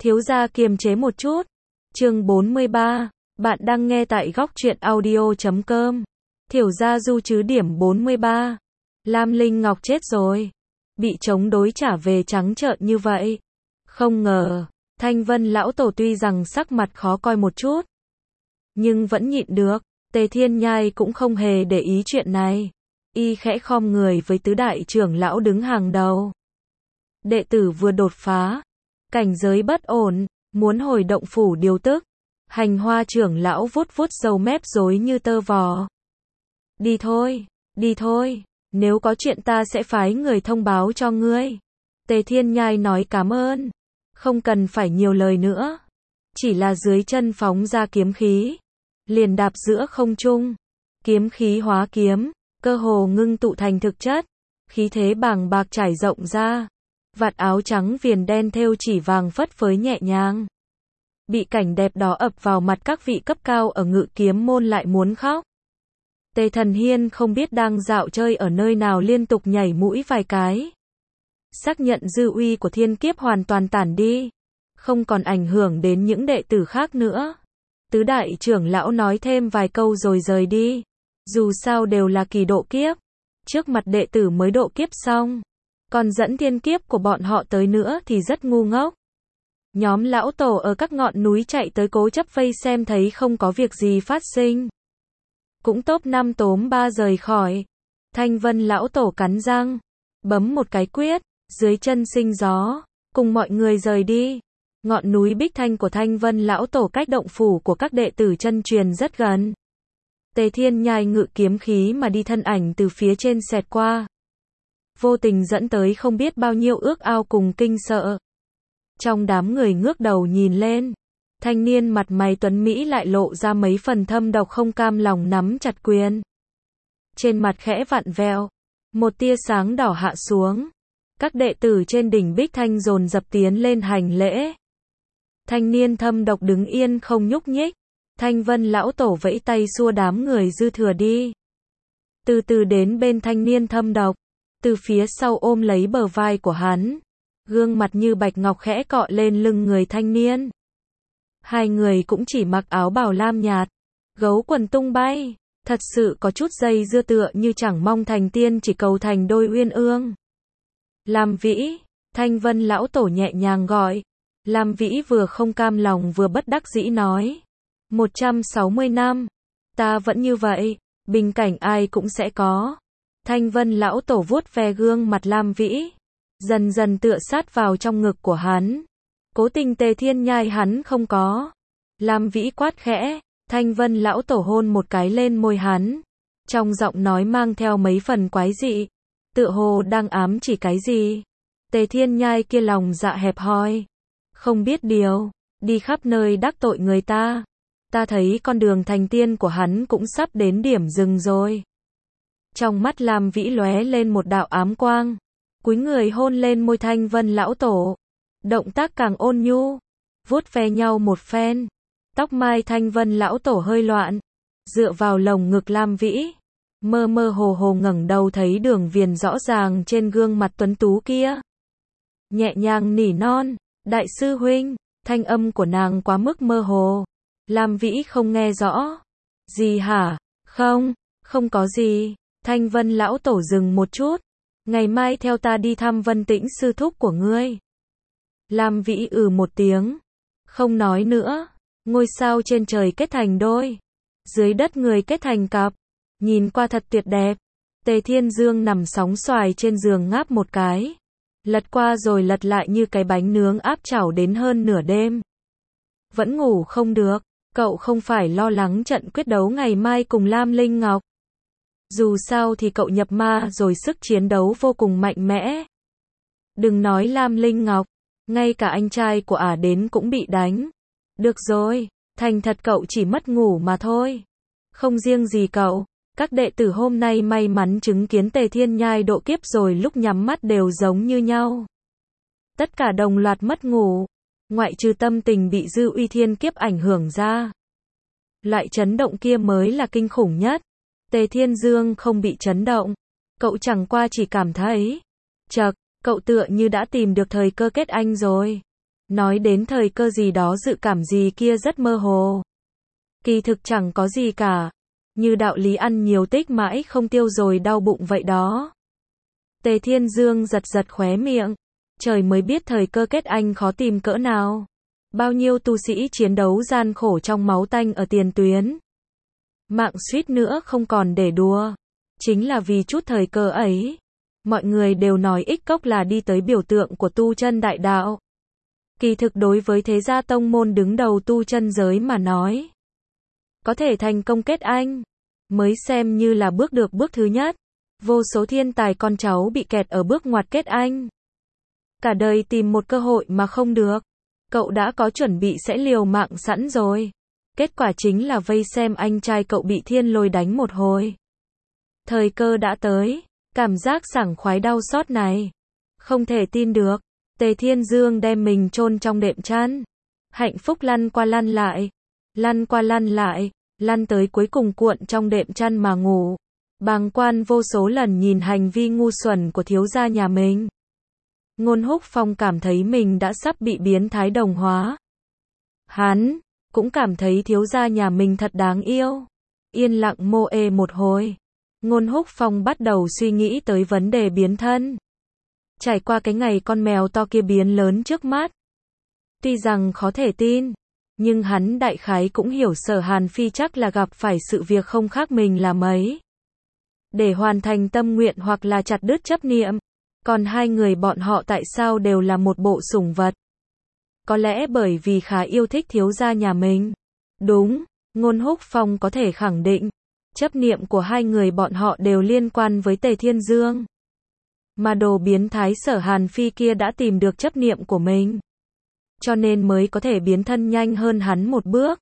Thiếu gia kiềm chế một chút. Chương 43. Bạn đang nghe tại góc truyện audio.com. Thiểu gia du chứ điểm 43. Lam Linh Ngọc chết rồi. Bị chống đối trả về trắng trợn như vậy. Không ngờ, Thanh Vân lão tổ tuy rằng sắc mặt khó coi một chút, nhưng vẫn nhịn được. Tề Thiên Nhai cũng không hề để ý chuyện này. Y khẽ khom người với tứ đại trưởng lão đứng hàng đầu. Đệ tử vừa đột phá, cảnh giới bất ổn, muốn hồi động phủ điều tức. Hành Hoa trưởng lão vuốt vuốt râu mép rối như tơ vò. Đi thôi, nếu có chuyện ta sẽ phái người thông báo cho ngươi. Tề Thiên Nhai nói cảm ơn, không cần phải nhiều lời nữa. Chỉ là dưới chân phóng ra kiếm khí, liền đạp giữa không trung. Kiếm khí hóa kiếm, cơ hồ ngưng tụ thành thực chất, khí thế bàng bạc trải rộng ra. Vạt áo trắng viền đen thêu chỉ vàng phất phới nhẹ nhàng. Bị cảnh đẹp đó ập vào mặt các vị cấp cao ở Ngự Kiếm môn lại muốn khóc. Tề Thần Hiên không biết đang dạo chơi ở nơi nào liên tục nhảy mũi vài cái. Xác nhận dư uy của thiên kiếp hoàn toàn tản đi, không còn ảnh hưởng đến những đệ tử khác nữa. Tứ đại trưởng lão nói thêm vài câu rồi rời đi. Dù sao đều là kỳ độ kiếp, trước mặt đệ tử mới độ kiếp xong, còn dẫn thiên kiếp của bọn họ tới nữa thì rất ngu ngốc. Nhóm lão tổ ở các ngọn núi chạy tới cố chấp vây xem thấy không có việc gì phát sinh. Cũng top 5 tốm 3 rời khỏi. Thanh Vân lão tổ cắn răng, bấm một cái quyết, dưới chân sinh gió, cùng mọi người rời đi. Ngọn núi Bích Thanh của Thanh Vân lão tổ cách động phủ của các đệ tử chân truyền rất gần. Tề Thiên Nhai ngự kiếm khí mà đi, thân ảnh từ phía trên xẹt qua, vô tình dẫn tới không biết bao nhiêu ước ao cùng kinh sợ. Trong đám người ngước đầu nhìn lên, thanh niên mặt mày tuấn mỹ lại lộ ra mấy phần thâm độc, không cam lòng nắm chặt quyền. Trên mặt khẽ vặn vẹo, một tia sáng đỏ hạ xuống. Các đệ tử trên đỉnh Bích Thanh dồn dập tiến lên hành lễ. Thanh niên thâm độc đứng yên không nhúc nhích. Thanh Vân lão tổ vẫy tay xua đám người dư thừa đi. Từ từ đến bên thanh niên thâm độc, từ phía sau ôm lấy bờ vai của hắn, gương mặt như bạch ngọc khẽ cọ lên lưng người thanh niên. Hai người cũng chỉ mặc áo bào lam nhạt, gấu quần tung bay, thật sự có chút dây dưa, tựa như chẳng mong thành tiên chỉ cầu thành đôi uyên ương. Lam Vĩ, Thanh Vân lão tổ nhẹ nhàng gọi. Lam Vĩ vừa không cam lòng vừa bất đắc dĩ nói. 160 năm, ta vẫn như vậy, bình cảnh ai cũng sẽ có. Thanh Vân lão tổ vuốt ve gương mặt Lam Vĩ, dần dần tựa sát vào trong ngực của hắn. Cố tình Tề Thiên Nhai hắn không có. Lam Vĩ quát khẽ, Thanh Vân lão tổ hôn một cái lên môi hắn. Trong giọng nói mang theo mấy phần quái dị, tựa hồ đang ám chỉ cái gì. Tề Thiên Nhai kia lòng dạ hẹp hòi, không biết điều, đi khắp nơi đắc tội người ta. Ta thấy con đường thành tiên của hắn cũng sắp đến điểm dừng rồi. Trong mắt Lam Vĩ lóe lên một đạo ám quang, cúi người hôn lên môi Thanh Vân lão tổ. Động tác càng ôn nhu, vuốt ve nhau một phen. Tóc mai Thanh Vân lão tổ hơi loạn, dựa vào lồng ngực Lam Vĩ, mơ mơ hồ hồ ngẩng đầu thấy đường viền rõ ràng trên gương mặt tuấn tú kia. Nhẹ nhàng nỉ non, đại sư huynh. Thanh âm của nàng quá mức mơ hồ, Lam Vĩ không nghe rõ. Gì hả? Không có gì. Thanh Vân lão tổ dừng một chút. Ngày mai theo ta đi thăm Vân Tĩnh sư thúc của ngươi. Lam Vĩ một tiếng, không nói nữa. Ngôi sao trên trời kết thành đôi, dưới đất người kết thành cặp, nhìn qua thật tuyệt đẹp. Tề Thiên Dương nằm sóng xoài trên giường ngáp một cái, lật qua rồi lật lại như cái bánh nướng áp chảo đến hơn nửa đêm. Vẫn ngủ không được. Cậu không phải lo lắng trận quyết đấu ngày mai cùng Lam Linh Ngọc. Dù sao thì cậu nhập ma rồi, sức chiến đấu vô cùng mạnh mẽ. Đừng nói Lam Linh Ngọc, ngay cả anh trai của ả đến cũng bị đánh. Được rồi, thành thật cậu chỉ mất ngủ mà thôi. Không riêng gì cậu, các đệ tử hôm nay may mắn chứng kiến Tề Thiên Nhai độ kiếp rồi lúc nhắm mắt đều giống như nhau. Tất cả đồng loạt mất ngủ, ngoại trừ tâm tình bị dư uy thiên kiếp ảnh hưởng ra. Loại chấn động kia mới là kinh khủng nhất. Tề Thiên Dương không bị chấn động, cậu chẳng qua chỉ cảm thấy, chậc, cậu tựa như đã tìm được thời cơ kết anh rồi. Nói đến thời cơ gì đó dự cảm gì kia rất mơ hồ. Kỳ thực chẳng có gì cả. Như đạo lý ăn nhiều tích mãi không tiêu rồi đau bụng vậy đó. Tề Thiên Dương giật giật khóe miệng. Trời mới biết thời cơ kết anh khó tìm cỡ nào. Bao nhiêu tu sĩ chiến đấu gian khổ trong máu tanh ở tiền tuyến. Mạng suýt nữa không còn để đùa. Chính là vì chút thời cơ ấy. Mọi người đều nói Ích Cốc là đi tới biểu tượng của tu chân đại đạo. Kỳ thực đối với thế gia tông môn đứng đầu tu chân giới mà nói. Có thể thành công kết anh. Mới xem như là bước được bước thứ nhất. Vô số thiên tài con cháu bị kẹt ở bước ngoặt kết anh. Cả đời tìm một cơ hội mà không được. Cậu đã có chuẩn bị sẽ liều mạng sẵn rồi. Kết quả chính là vây xem anh trai cậu bị thiên lôi đánh một hồi. Thời cơ đã tới. Cảm giác sảng khoái đau xót này. Không thể tin được. Tề Thiên Dương đem mình chôn trong đệm chăn. Hạnh phúc lăn qua lăn lại. Lăn qua lăn lại. Lăn tới cuối cùng cuộn trong đệm chăn mà ngủ. Bàng quan vô số lần nhìn hành vi ngu xuẩn của thiếu gia nhà mình. Ngôn Húc Phong cảm thấy mình đã sắp bị biến thái đồng hóa. Hắn cũng cảm thấy thiếu gia nhà mình thật đáng yêu. Yên lặng mô ê một hồi. Ngôn Húc Phong bắt đầu suy nghĩ tới vấn đề biến thân. Trải qua cái ngày con mèo to kia biến lớn trước mắt. Tuy rằng khó thể tin, nhưng hắn đại khái cũng hiểu Sở Hàn Phi chắc là gặp phải sự việc không khác mình là mấy. Để hoàn thành tâm nguyện hoặc là chặt đứt chấp niệm. Còn hai người bọn họ tại sao đều là một bộ sủng vật? Có lẽ bởi vì khá yêu thích thiếu gia nhà mình. Đúng, Ngôn Húc Phong có thể khẳng định. Chấp niệm của hai người bọn họ đều liên quan với Tề Thiên Dương. Mà đồ biến thái Sở Hàn Phi kia đã tìm được chấp niệm của mình. Cho nên mới có thể biến thân nhanh hơn hắn một bước.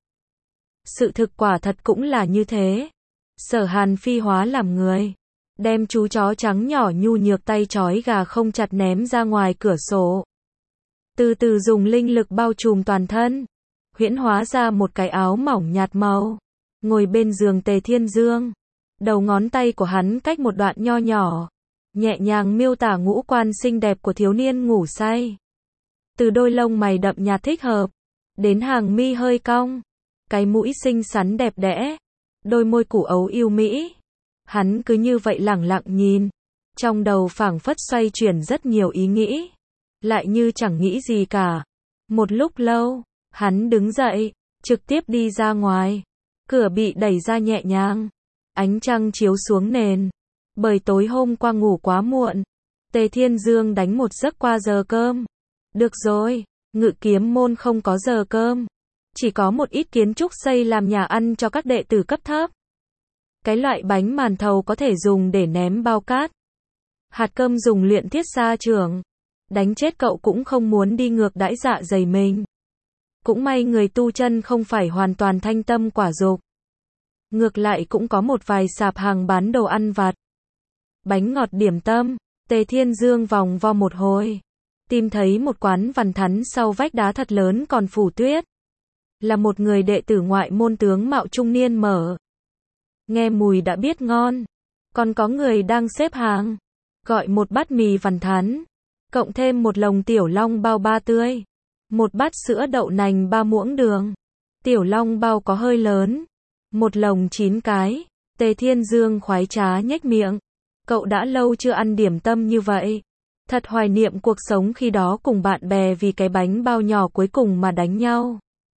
Sự thực quả thật cũng là như thế. Sở Hàn Phi hóa làm người. Đem chú chó trắng nhỏ nhu nhược tay trói gà không chặt ném ra ngoài cửa sổ. Từ từ dùng linh lực bao trùm toàn thân. Huyễn hóa ra một cái áo mỏng nhạt màu. Ngồi bên giường Tề Thiên Dương. Đầu ngón tay của hắn cách một đoạn nho nhỏ. Nhẹ nhàng miêu tả ngũ quan xinh đẹp của thiếu niên ngủ say. Từ đôi lông mày đậm nhạt thích hợp. Đến hàng mi hơi cong. Cái mũi xinh xắn đẹp đẽ. Đôi môi củ ấu yêu mỹ. Hắn cứ như vậy lẳng lặng nhìn. Trong đầu phảng phất xoay chuyển rất nhiều ý nghĩ. Lại như chẳng nghĩ gì cả. Một lúc lâu, hắn đứng dậy, trực tiếp đi ra ngoài. Cửa bị đẩy ra nhẹ nhàng. Ánh trăng chiếu xuống nền. Bởi tối hôm qua ngủ quá muộn. Tề Thiên Dương đánh một giấc qua giờ cơm. Được rồi, Ngự Kiếm môn không có giờ cơm. Chỉ có một ít kiến trúc xây làm nhà ăn cho các đệ tử cấp thấp. Cái loại bánh màn thầu có thể dùng để ném bao cát. Hạt cơm dùng luyện thiết xa trường. Đánh chết cậu cũng không muốn đi ngược đãi dạ dày mình. Cũng may người tu chân không phải hoàn toàn thanh tâm quả dục. Ngược lại cũng có một vài sạp hàng bán đồ ăn vặt. Bánh ngọt điểm tâm. Tề Thiên Dương vòng vo một hồi. Tìm thấy một quán vằn thắn sau vách đá thật lớn còn phủ tuyết. Là một người đệ tử ngoại môn tướng mạo trung niên mở. Nghe mùi đã biết ngon. Còn có người đang xếp hàng. Gọi một bát mì vằn thắn. Cộng thêm một lồng tiểu long bao ba tươi. Một bát sữa đậu nành 3 muỗng đường. Tiểu long bao có hơi lớn. Một lồng 9 cái. Tề Thiên Dương khoái trá nhếch miệng. Cậu đã lâu chưa ăn điểm tâm như vậy. Thật hoài niệm cuộc sống khi đó cùng bạn bè vì cái bánh bao nhỏ cuối cùng mà đánh nhau.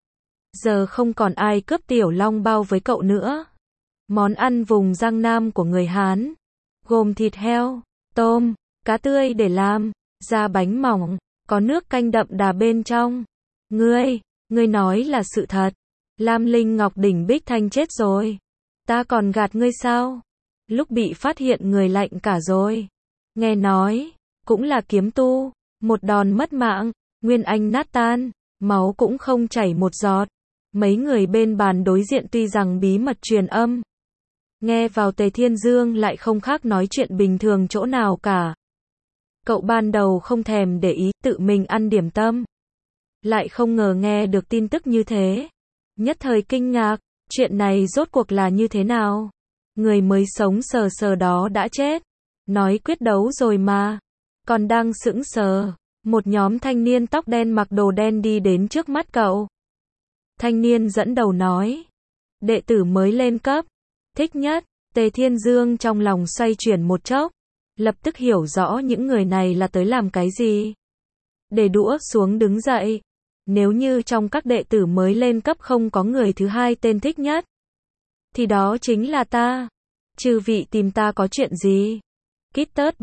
Giờ không còn ai cướp tiểu long bao với cậu nữa. Món ăn vùng Giang Nam của người Hán. Gồm thịt heo, tôm, cá tươi để làm, da bánh mỏng, có nước canh đậm đà bên trong. Ngươi nói là sự thật. Lam Linh Ngọc Đỉnh Bích Thanh chết rồi. Ta còn gạt ngươi sao? Lúc bị phát hiện người lạnh cả rồi. Nghe nói, cũng là kiếm tu, một đòn mất mạng, nguyên anh nát tan, máu cũng không chảy một giọt. Mấy người bên bàn đối diện tuy rằng bí mật truyền âm. Nghe vào Tề Thiên Dương lại không khác nói chuyện bình thường chỗ nào cả. Cậu ban đầu không thèm để ý, tự mình ăn điểm tâm. Lại không ngờ nghe được tin tức như thế. Nhất thời kinh ngạc, chuyện này rốt cuộc là như thế nào? Người mới sống sờ sờ đó đã chết. Nói quyết đấu rồi mà. Còn đang sững sờ. Một nhóm thanh niên tóc đen mặc đồ đen đi đến trước mắt cậu. Thanh niên dẫn đầu nói. Đệ tử mới lên cấp. Thích nhất. Tề Thiên Dương trong lòng xoay chuyển một chốc. Lập tức hiểu rõ những người này là tới làm cái gì. Để đũa xuống đứng dậy. Nếu như trong các đệ tử mới lên cấp không có người thứ hai tên thích nhất, thì đó chính là ta. Chư vị tìm ta có chuyện gì? Kittert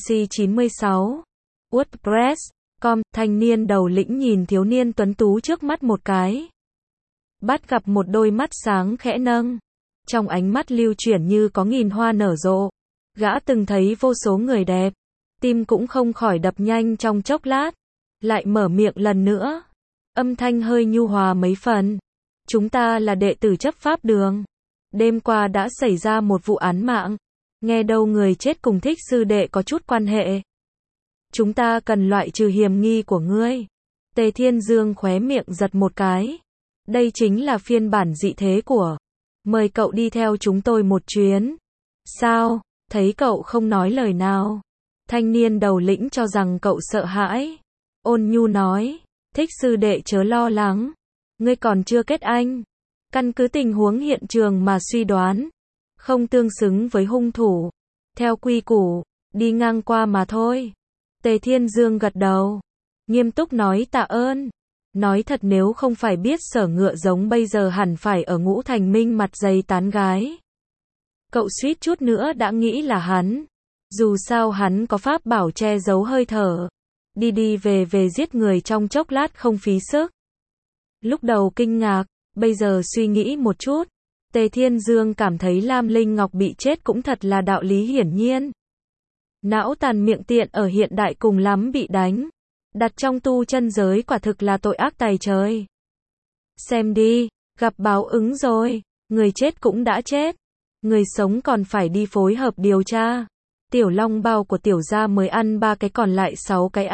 3NC96 WordPress.com. Thanh niên đầu lĩnh nhìn thiếu niên tuấn tú trước mắt một cái. Bắt gặp một đôi mắt sáng khẽ nâng. Trong ánh mắt lưu chuyển như có nghìn hoa nở rộ. Gã từng thấy vô số người đẹp. Tim cũng không khỏi đập nhanh trong chốc lát. Lại mở miệng lần nữa. Âm thanh hơi nhu hòa mấy phần. Chúng ta là đệ tử chấp pháp đường. Đêm qua đã xảy ra một vụ án mạng. Nghe đâu người chết cùng Thích sư đệ có chút quan hệ. Chúng ta cần loại trừ hiểm nghi của ngươi. Tề Thiên Dương khóe miệng giật một cái. Đây chính là phiên bản dị thế của. Mời cậu đi theo chúng tôi một chuyến. Sao? Thấy cậu không nói lời nào. Thanh niên đầu lĩnh cho rằng cậu sợ hãi. Ôn nhu nói. Thích sư đệ chớ lo lắng. Ngươi còn chưa kết anh. Căn cứ tình huống hiện trường mà suy đoán. Không tương xứng với hung thủ. Theo quy củ, đi ngang qua mà thôi. Tề Thiên Dương gật đầu. Nghiêm túc nói tạ ơn. Nói thật nếu không phải biết Sở Ngựa Giống bây giờ hẳn phải ở Ngũ Thành Minh mặt dày tán gái. Cậu suýt chút nữa đã nghĩ là hắn. Dù sao hắn có pháp bảo che giấu hơi thở. Đi đi về về giết người trong chốc lát không phí sức. Lúc đầu kinh ngạc, bây giờ suy nghĩ một chút. Tề Thiên Dương cảm thấy Lam Linh Ngọc bị chết cũng thật là đạo lý hiển nhiên. Não tàn miệng tiện ở hiện đại cùng lắm bị đánh. Đặt trong tu chân giới quả thực là tội ác tày trời. Xem đi, gặp báo ứng rồi. Người chết cũng đã chết. Người sống còn phải đi phối hợp điều tra. Tiểu long bao của tiểu gia mới ăn 3 cái còn lại 6 cái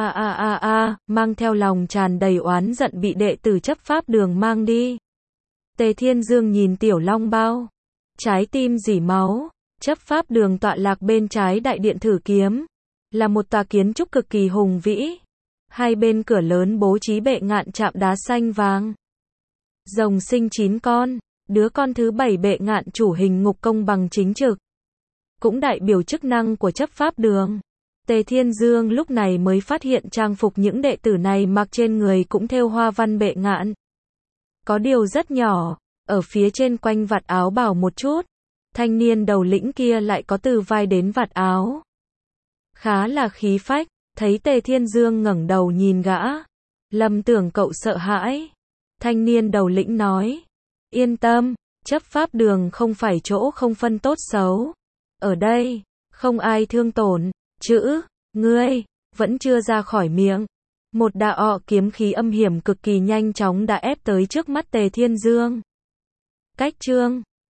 mang theo lòng tràn đầy oán giận bị đệ tử chấp pháp đường mang đi. Tề Thiên Dương nhìn tiểu long bao. Trái tim rỉ máu. Chấp pháp đường tọa lạc bên trái đại điện Thử Kiếm. Là một tòa kiến trúc cực kỳ hùng vĩ. Hai bên cửa lớn bố trí bệ ngạn chạm đá xanh vàng. Rồng sinh 9 con. Đứa con thứ 7 bệ ngạn chủ hình ngục công bằng chính trực. Cũng đại biểu chức năng của chấp pháp đường. Tề Thiên Dương lúc này mới phát hiện trang phục những đệ tử này mặc trên người cũng thêu hoa văn bệ ngạn. Có điều rất nhỏ, ở phía trên quanh vạt áo bào một chút. Thanh niên đầu lĩnh kia lại có từ vai đến vạt áo. Khá là khí phách, thấy Tề Thiên Dương ngẩng đầu nhìn gã. Lầm tưởng cậu sợ hãi. Thanh niên đầu lĩnh nói. Yên tâm, chấp pháp đường không phải chỗ không phân tốt xấu. Ở đây, không ai thương tổn. Chữ, ngươi, vẫn chưa ra khỏi miệng. Một đạo kiếm khí âm hiểm cực kỳ nhanh chóng đã ép tới trước mắt Tề Thiên Dương. Cách chương